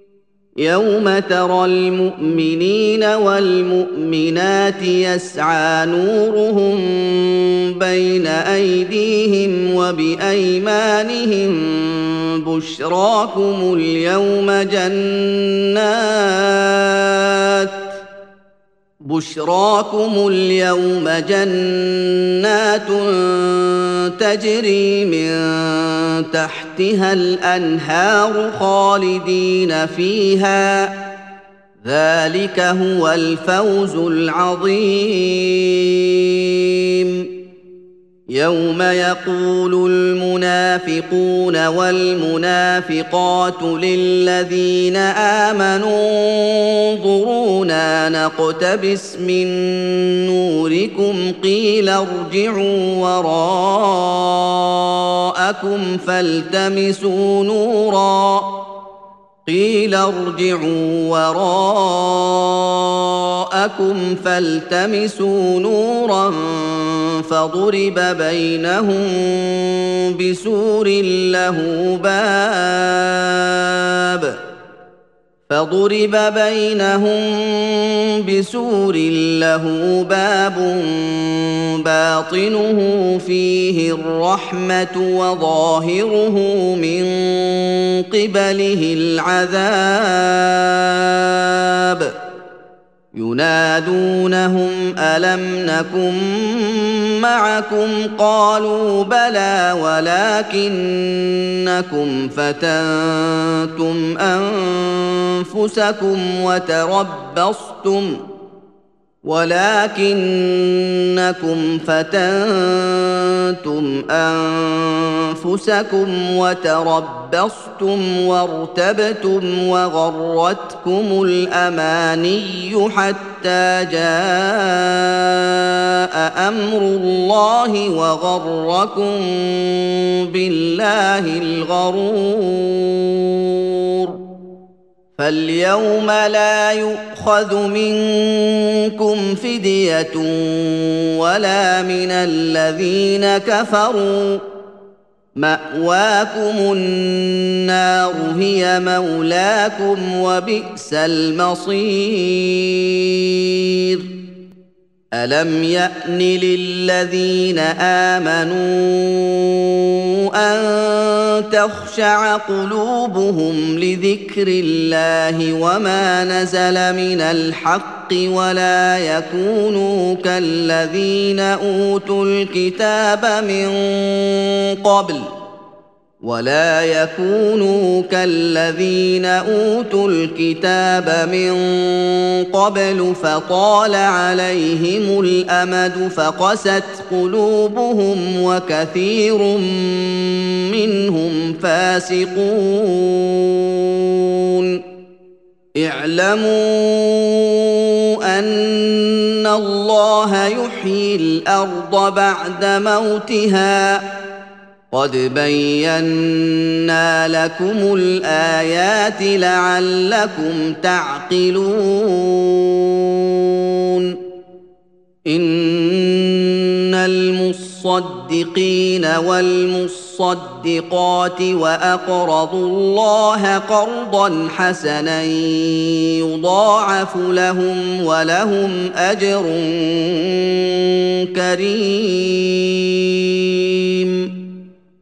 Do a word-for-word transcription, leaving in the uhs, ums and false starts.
يوم ترى المؤمنين والمؤمنات يسعى نورهم بين أيديهم وبأيمانهم بشراكم اليوم جنات بشراكم اليوم جنات تجري من تحتها الأنهار خالدين فيها ذلك هو الفوز العظيم يوم يقول المنافقون والمنافقات للذين آمنوا انظرونا نقتبس من نوركم قيل ارجعوا وراءكم فالتمسوا نورا قيل ارجعوا وراءكم فالتمسوا نورا فضرب بينهم بسور له باب فضرب بينهم بسور له باب باطنه فيه الرحمة وظاهره من قبله العذاب ينادونهم ألم نكن معكم قالوا بلى ولكنكم فتنتم أنفسكم وتربصتم ولكنكم فتنتم أنفسكم وتربصتم وارتبتم وغرتكم الأماني حتى جاء أمر الله وغركم بالله الغرور فاليوم لا يؤخذ منكم فدية ولا من الذين كفروا مأواكم النار هي مولاكم وبئس المصير ألم يأن للذين آمنوا أن تخشع قلوبهم لذكر الله وما نزل من الحق ولا يكونوا كالذين أوتوا الكتاب من قبل ولا يكونوا كالذين أوتوا الكتاب من قبل فطال عليهم الأمد فقست قلوبهم وكثير منهم فاسقون اعلموا أن الله يحيي الأرض بعد موتها قد بينا لكم الآيات لعلكم تعقلون إن المصدقين والمصدقات وأقرضوا الله قرضا حسنا يضاعف لهم ولهم أجر كريم